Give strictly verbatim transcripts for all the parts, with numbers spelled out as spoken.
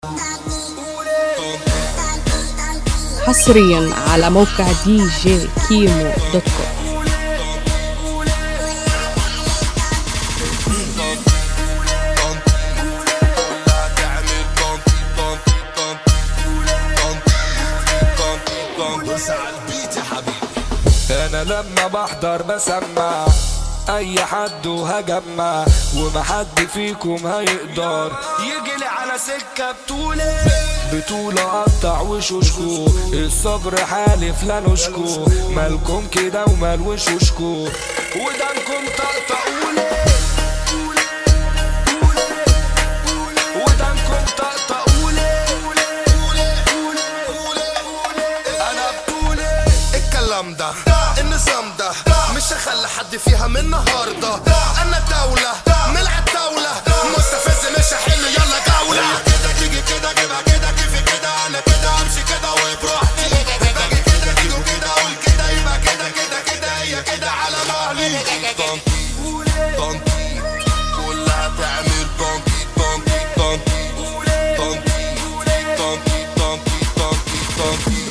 حصريا على موقع دي جي كيمو دوت كوم. انا لما بحضر بسمع اي حد وهجمع ومحد فيكم هيقدر يجيلي على سكة بطولة بطولة قطع وشوشكو الصبر حالف لا نشكو مالكم كده ومال وشوشكو ودانكم طقطقولي ودانكم طقطقولي انا بطولي الكلام ده النظام ده مش هخلي حد فيها من النهارده. انا دولة ملع الدولة مستفز مش هحل يلا جولة كده تيجي كده جيبها كده كيفي كده انا كده امشي كده وبراحتي باجي كده تيجي كده اقول كده يبقى كده كده كده هي كده على مهلي طنطي طنطي كلها تعمل طنطي طنطي طنطي طنطي طنطي طنطي طنطي طنطي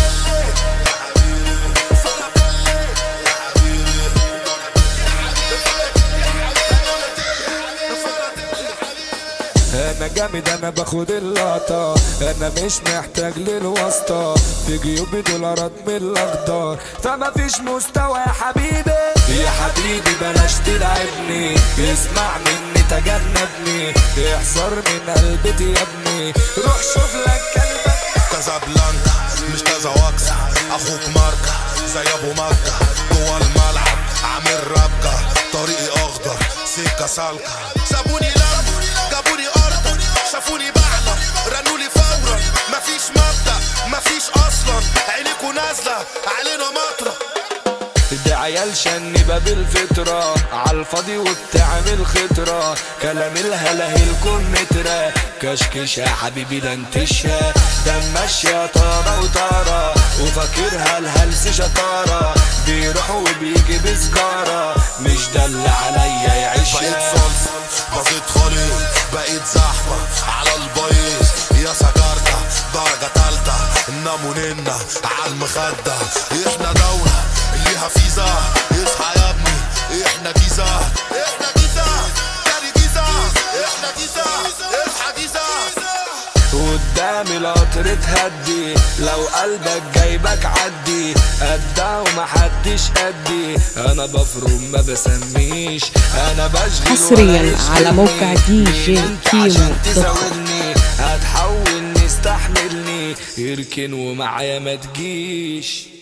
انا جامد انا باخد اللقطة انا مش محتاج للواسطة في جيوبي دولارات من الاخضر فما فيش مستوى يا حبيبي يا حبيبي بلاش تلعبني اسمع مني تجنبني احذر من قلبتي يا ابني روح شوف لك كلبك كازابلانكا مش كازاواكسا اخوك ماركة زي ابو مكة جوا الملعب عامل رابكة طريقي اخضر سكة سالكة سابوني لم جابوني ارض شافوني بعلى رنولي فورا مفيش مبدأ مفيش اصلا عينيكوا نازلة علينا مطرة دي عيال شنبة بالفطرة عالفاضي وبتعمل خطرة كلام الهلاهيل كون مترة كشكش يا حبيبي ده انتشها ده ماشية طارة وطارة وفاكرها الهلس شطارة بيروح وبيجي بسجارة مش ده اللي عليا يعيشها بقيت صلصة بسيط خالص بقيت زحمة على البيض يا سجارتة درجة تالتة نامونينا عالمخدة احنا دولة ليها فيزا اصحى يا ابني احنا جيزة احنا جيزة تاني جيزة احنا جيزة اصحى جيزة قدامي القطر تهدي لو قلبك جايبك عدي قدها ومحدش قدي انا بفرم ما بسميش انا بشغل حصريا على موقع دي جي كيمو دوت كوم. هتحولني استحملني يركن ومعايا ما تجيش.